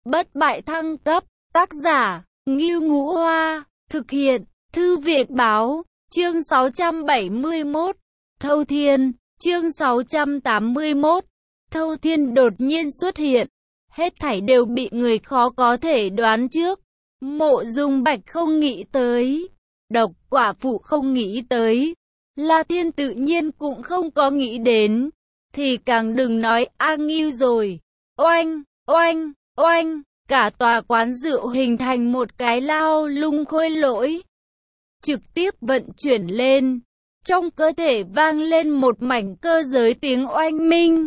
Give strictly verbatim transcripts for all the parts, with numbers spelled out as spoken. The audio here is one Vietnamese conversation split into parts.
Bất bại thăng cấp, tác giả, Ngưu Ngũ Hoa, thực hiện, Thư viện Báo, chương sáu trăm bảy mươi mốt, Thâu Thiên, chương sáu trăm tám mươi mốt, Thâu Thiên đột nhiên xuất hiện, hết thảy đều bị người khó có thể đoán trước. Mộ Dung Bạch không nghĩ tới, Độc Quả Phụ không nghĩ tới, La Thiên tự nhiên cũng không có nghĩ đến, thì càng đừng nói A Ngưu rồi. Oanh, oanh, oanh, cả tòa quán rượu hình thành một cái lao lung khôi lỗi, trực tiếp vận chuyển lên, trong cơ thể vang lên một mảnh cơ giới tiếng oanh minh.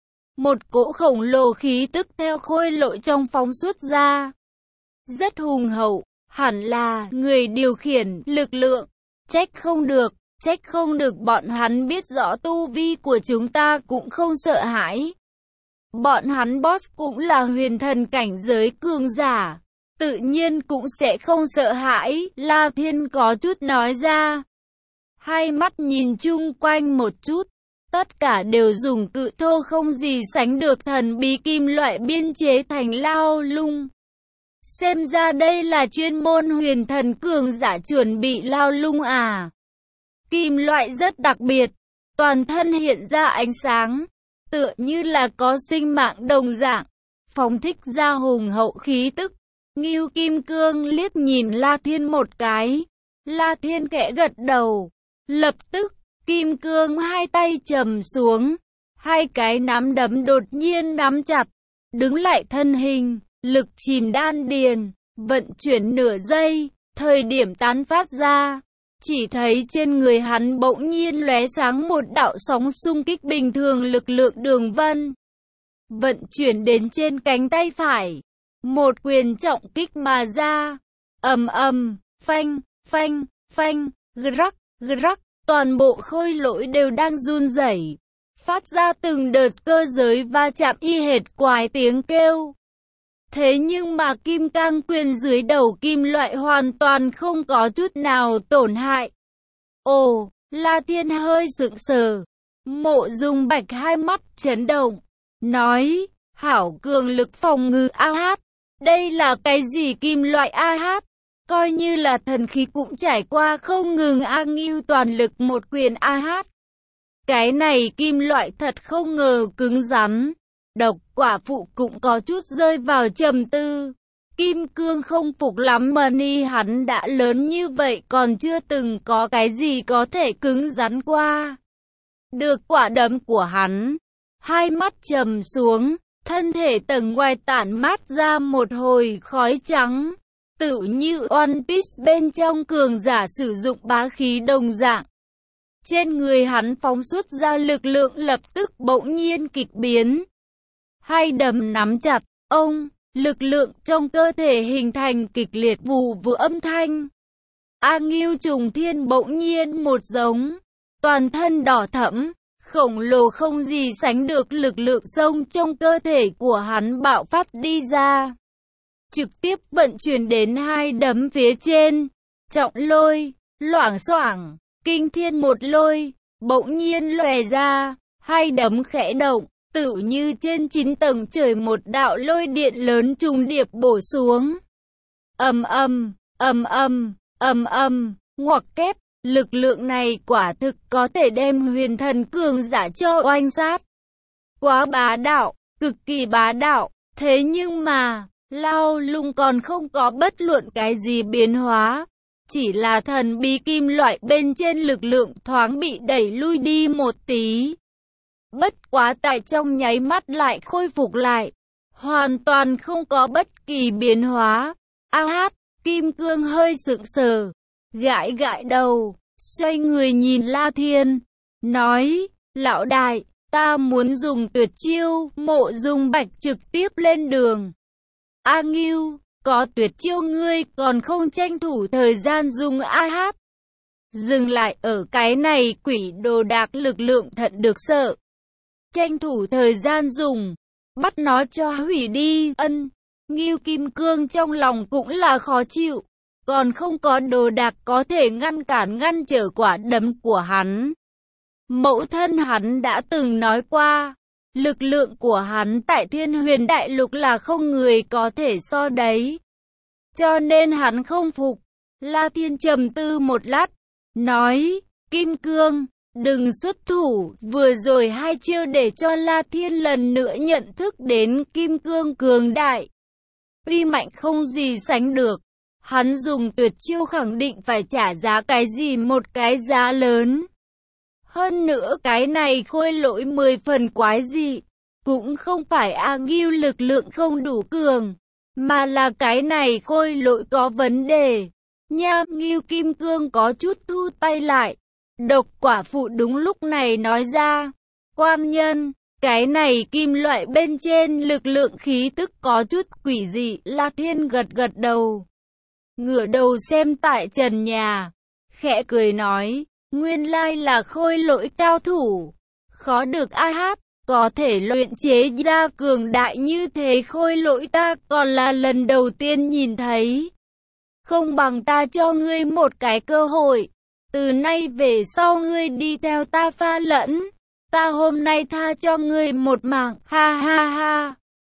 Một cỗ khổng lồ khí tức theo khôi lỗi trong phóng xuất ra, rất hùng hậu, hẳn là người điều khiển lực lượng. Trách không được, trách không được bọn hắn biết rõ tu vi của chúng ta cũng không sợ hãi. Bọn hắn boss cũng là huyền thần cảnh giới cường giả, tự nhiên cũng sẽ không sợ hãi, La Thiên có chút nói ra. Hai mắt nhìn chung quanh một chút, tất cả đều dùng cự thô không gì sánh được thần bí kim loại biên chế thành lao lung. Xem ra đây là chuyên môn huyền thần cường giả chuẩn bị lao lung à. Kim loại rất đặc biệt, toàn thân hiện ra ánh sáng, tựa như là có sinh mạng đồng dạng, phóng thích ra hùng hậu khí tức. Ngưu Kim Cương liếc nhìn La Thiên một cái, La Thiên khẽ gật đầu, lập tức, Kim Cương hai tay trầm xuống, hai cái nắm đấm đột nhiên nắm chặt, đứng lại thân hình, lực chìm đan điền, vận chuyển nửa giây, thời điểm tán phát ra. Chỉ thấy trên người hắn bỗng nhiên lóe sáng một đạo sóng xung kích bình thường lực lượng đường vân. Vận chuyển đến trên cánh tay phải. Một quyền trọng kích mà ra. Ầm ầm, phanh, phanh, phanh, rắc, rắc. Toàn bộ khôi lỗi đều đang run rẩy, phát ra từng đợt cơ giới va chạm y hệt quái tiếng kêu. Thế nhưng mà kim cang quyền dưới đầu kim loại hoàn toàn không có chút nào tổn hại. Ồ, La Thiên hơi sững sờ. Mộ Dung Bạch hai mắt chấn động, nói, hảo cường lực phòng ngự a hát, đây là cái gì kim loại a hát? Coi như là thần khí cũng trải qua không ngừng A Ngưu toàn lực một quyền a hát. Cái này kim loại thật không ngờ cứng rắn. Độc Quả Phụ cũng có chút rơi vào trầm tư. Kim Cương không phục lắm mà ni hắn đã lớn như vậy còn chưa từng có cái gì có thể cứng rắn qua. Được quả đấm của hắn, hai mắt trầm xuống, thân thể tầng ngoài tản mát ra một hồi khói trắng, tự như One Piece bên trong cường giả sử dụng bá khí đồng dạng. Trên người hắn phóng xuất ra lực lượng lập tức bỗng nhiên kịch biến. Hai đấm nắm chặt, ông, lực lượng trong cơ thể hình thành kịch liệt vù vù âm thanh. A Ngưu trùng thiên bỗng nhiên một giống, toàn thân đỏ thẫm, khổng lồ không gì sánh được lực lượng sông trong cơ thể của hắn bạo phát đi ra. Trực tiếp vận chuyển đến hai đấm phía trên, trọng lôi, loảng xoảng, kinh thiên một lôi, bỗng nhiên lòe ra, hai đấm khẽ động. Tự như trên chín tầng trời một đạo lôi điện lớn trùng điệp bổ xuống. Ầm ầm, ầm ầm, ầm ầm, ngoặc kép, lực lượng này quả thực có thể đem huyền thần cường giả cho oanh sát. Quá bá đạo, cực kỳ bá đạo, thế nhưng mà, lao lung còn không có bất luận cái gì biến hóa. Chỉ là thần bí kim loại bên trên lực lượng thoáng bị đẩy lui đi một tí. Bất quá tại trong nháy mắt lại khôi phục lại, hoàn toàn không có bất kỳ biến hóa. A hát, Kim Cương hơi sững sờ, gãi gãi đầu, xoay người nhìn La Thiên, nói, lão đại, ta muốn dùng tuyệt chiêu. Mộ Dung Bạch trực tiếp lên đường. A Ngưu, có tuyệt chiêu ngươi còn không tranh thủ thời gian dùng a hát. Dừng lại ở cái này quỷ đồ đạc lực lượng thật được sợ. Tranh thủ thời gian dùng, bắt nó cho hủy đi. Ân, Ngưu Kim Cương trong lòng cũng là khó chịu, còn không có đồ đạc có thể ngăn cản ngăn trở quả đấm của hắn. Mẫu thân hắn đã từng nói qua, Lực lượng của hắn tại Thiên Huyền Đại Lục là không người có thể so đấy. Cho nên hắn không phục. La Thiên trầm tư một lát, nói, Kim Cương, đừng xuất thủ. Vừa rồi hai chiêu để cho La Thiên lần nữa nhận thức đến Kim Cương cường đại. Uy mạnh không gì sánh được. Hắn dùng tuyệt chiêu khẳng định phải trả giá cái gì một cái giá lớn. Hơn nữa cái này khôi lỗi mười phần quái dị. Cũng không phải A Ngưu lực lượng không đủ cường, mà là cái này khôi lỗi có vấn đề. Nha, Ngưu Kim Cương có chút thu tay lại. Độc Quả Phụ đúng lúc này nói ra, quan nhân, cái này kim loại bên trên lực lượng khí tức có chút quỷ dị. La Thiên gật gật đầu, ngửa đầu xem tại trần nhà, khẽ cười nói, nguyên lai là khôi lỗi cao thủ, khó được ai hát. Có thể luyện chế ra cường đại như thế khôi lỗi ta còn là lần đầu tiên nhìn thấy. Không bằng ta cho ngươi một cái cơ hội. Từ nay về sau ngươi đi theo ta pha lẫn. Ta hôm nay tha cho ngươi một mạng. Ha ha ha.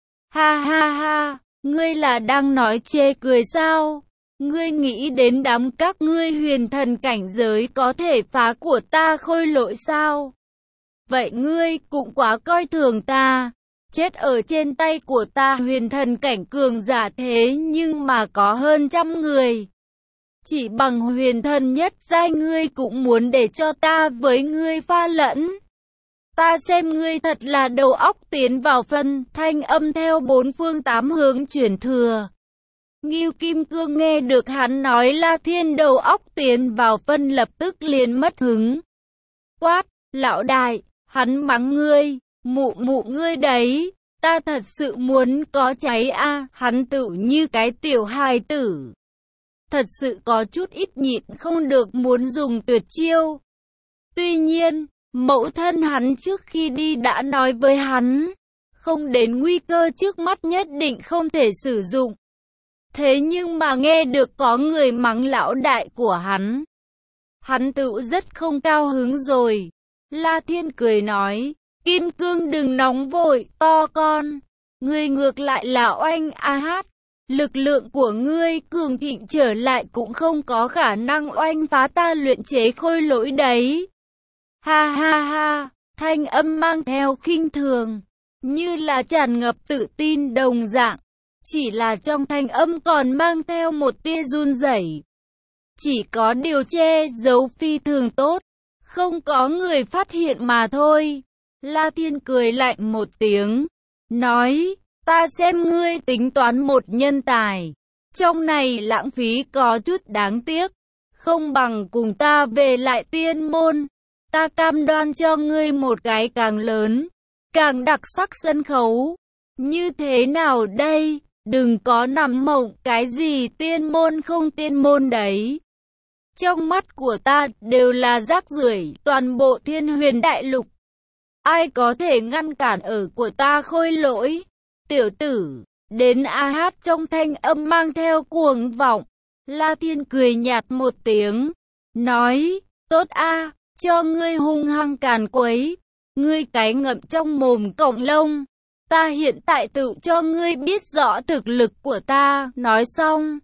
Ha ha ha. Ngươi là đang nói chê cười sao? Ngươi nghĩ đến đám các ngươi huyền thần cảnh giới có thể phá của ta khôi lỗi sao? Vậy ngươi cũng quá coi thường ta. Chết ở trên tay của ta huyền thần cảnh cường giả thế nhưng mà có hơn trăm người. Chỉ bằng huyền thần nhất giai ngươi cũng muốn để cho ta với ngươi pha lẫn. Ta xem ngươi thật là đầu óc tiến vào phân. Thanh âm theo bốn phương tám hướng chuyển thừa. Ngưu Kim Cương nghe được hắn nói La Thiên đầu óc tiến vào phân lập tức liền mất hứng. Quát, lão đại. Hắn mắng ngươi, mụ mụ ngươi đấy, ta thật sự muốn có cháy a. À, hắn tự như cái tiểu hài tử. Thật sự có chút ít nhịn không được muốn dùng tuyệt chiêu. Tuy nhiên, mẫu thân hắn trước khi đi đã nói với hắn, không đến nguy cơ trước mắt nhất định không thể sử dụng. Thế nhưng mà nghe được có người mắng lão đại của hắn, hắn tự rất không cao hứng rồi. La Thiên cười nói, Kim Cương đừng nóng vội, to con. Ngươi ngược lại là oanh a hát. Lực lượng của ngươi cường thịnh trở lại cũng không có khả năng oanh phá ta luyện chế khôi lỗi đấy. Ha ha ha, thanh âm mang theo khinh thường, như là tràn ngập tự tin đồng dạng. Chỉ là trong thanh âm còn mang theo một tia run rẩy. Chỉ có điều che giấu phi thường tốt. Không có người phát hiện mà thôi. La Thiên cười lạnh một tiếng, nói, ta xem ngươi tính toán một nhân tài. Trong này lãng phí có chút đáng tiếc. Không bằng cùng ta về lại tiên môn. Ta cam đoan cho ngươi một cái càng lớn, càng đặc sắc sân khấu. Như thế nào đây? Đừng có nằm mộng cái gì tiên môn không tiên môn đấy. Trong mắt của ta đều là rác rưởi, toàn bộ Thiên Huyền Đại Lục. Ai có thể ngăn cản ở của ta khôi lỗi? Tiểu tử, đến a hát trong thanh âm mang theo cuồng vọng. La Thiên cười nhạt một tiếng, nói, tốt a, cho ngươi hung hăng càn quấy. Ngươi cái ngậm trong mồm cọng lông. Ta hiện tại tự cho ngươi biết rõ thực lực của ta. Nói xong,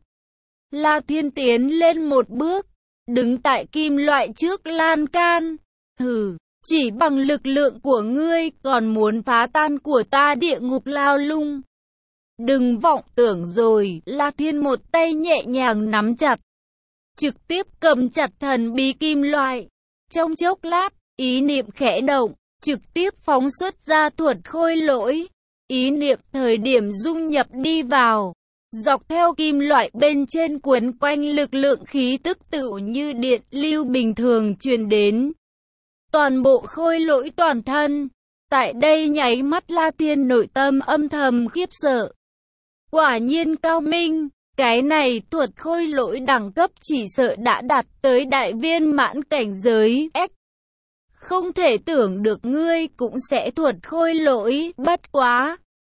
La Thiên tiến lên một bước, đứng tại kim loại trước lan can. Hừ, chỉ bằng lực lượng của ngươi còn muốn phá tan của ta địa ngục lao lung. Đừng vọng tưởng rồi. La Thiên một tay nhẹ nhàng nắm chặt, trực tiếp cầm chặt thần bí kim loại. Trong chốc lát, ý niệm khẽ động, trực tiếp phóng xuất ra thuật khôi lỗi. Ý niệm thời điểm dung nhập đi vào, dọc theo kim loại bên trên quấn quanh lực lượng khí tức tự như điện lưu bình thường truyền đến toàn bộ khôi lỗi toàn thân. Tại đây nháy mắt La Thiên nội tâm âm thầm khiếp sợ. Quả nhiên cao minh, cái này thuật khôi lỗi đẳng cấp chỉ sợ đã đạt tới đại viên mãn cảnh giới X. Không thể tưởng được ngươi cũng sẽ thuật khôi lỗi, bất quá.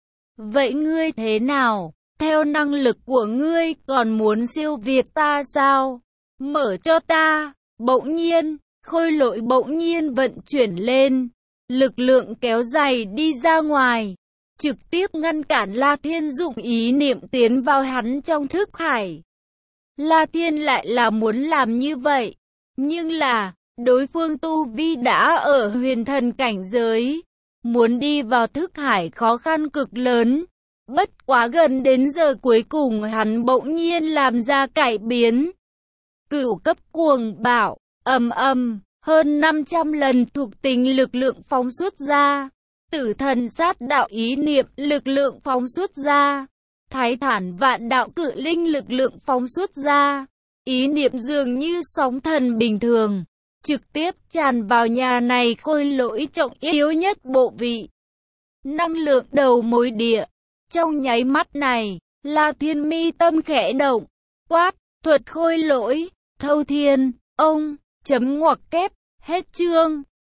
Vậy ngươi thế nào? Theo năng lực của ngươi còn muốn siêu việt ta sao? Mở cho ta. Bỗng nhiên, khôi lỗi bỗng nhiên vận chuyển lên. lực lượng kéo dài đi ra ngoài, trực tiếp ngăn cản La Thiên dụng ý niệm tiến vào hắn trong thức hải. La Thiên lại là muốn làm như vậy, nhưng là, đối phương tu vi đã ở huyền thần cảnh giới, muốn đi vào thức hải khó khăn cực lớn. Bất quá gần đến giờ cuối cùng hắn bỗng nhiên làm ra cải biến. Cửu cấp cuồng bạo, ầm ầm, hơn năm trăm lần thuộc tính lực lượng phóng xuất ra. Tử thần sát đạo ý niệm lực lượng phóng xuất ra. Thái thản vạn đạo cự linh lực lượng phóng xuất ra. Ý niệm dường như sóng thần bình thường, trực tiếp tràn vào nhà này khôi lỗi trọng yếu nhất bộ vị. Năng lượng đầu mối địa. Trong nháy mắt này, La Thiên mi tâm khẽ động, quát, thuật khôi lỗi, thâu thiên, ông, chấm ngoặc kép, hết chương.